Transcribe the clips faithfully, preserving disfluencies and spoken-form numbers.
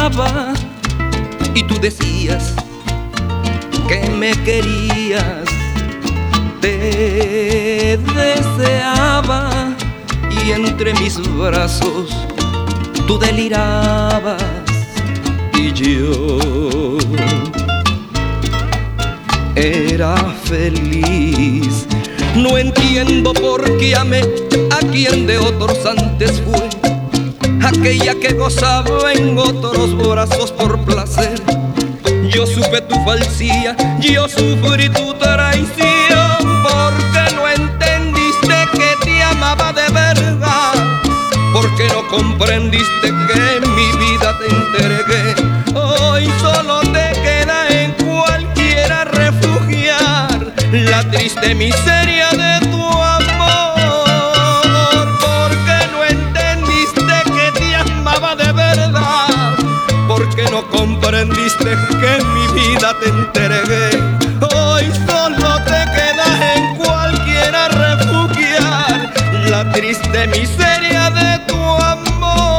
miraba y tú decías que me querías. Te deseaba y entre mis brazos tú delirabas y yo era feliz. No entiendo por qué amé a quien de otros antes fue, aquella que gozaba en otros brazos por placer. Yo supe tu falsía, yo sufrí tu traición, porque no entendiste que te amaba de verdad, porque no comprendiste que en mi vida te entregué. Hoy solo te queda en cualquiera refugiar la triste miseria de tu amor, porque no entendiste que te amaba de verdad, porque no comprendiste que en mi vida te entregué. Hoy solo te queda en cualquiera refugiar la triste miseria de tu amor.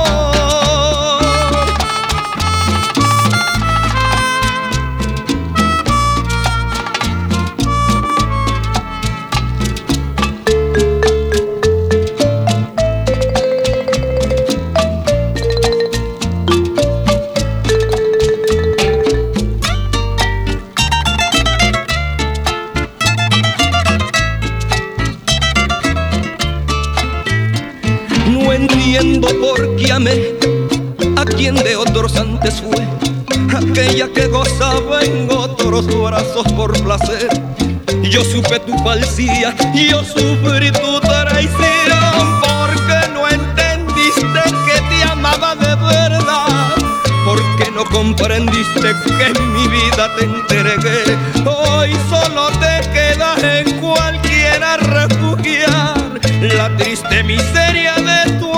No entiendo por qué amé a quien de otros antes fue, aquella que gozaba en otros brazos por placer. Yo supe tu falsía, yo sufrí tu traición, porque no entendiste que te amaba de verdad, porque no comprendiste que en mi vida te entregué. Hoy solo te queda en cualquiera refugiar la triste miseria de tu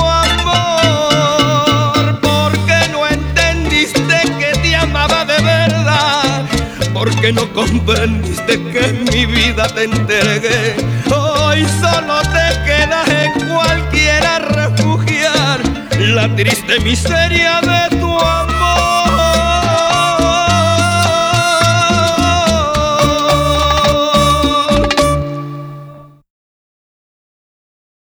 amor, porque no entendiste que te amaba de verdad, porque no comprendiste que en mi vida te entregué. Hoy solo te queda en cualquiera refugiar la triste miseria de tu amor.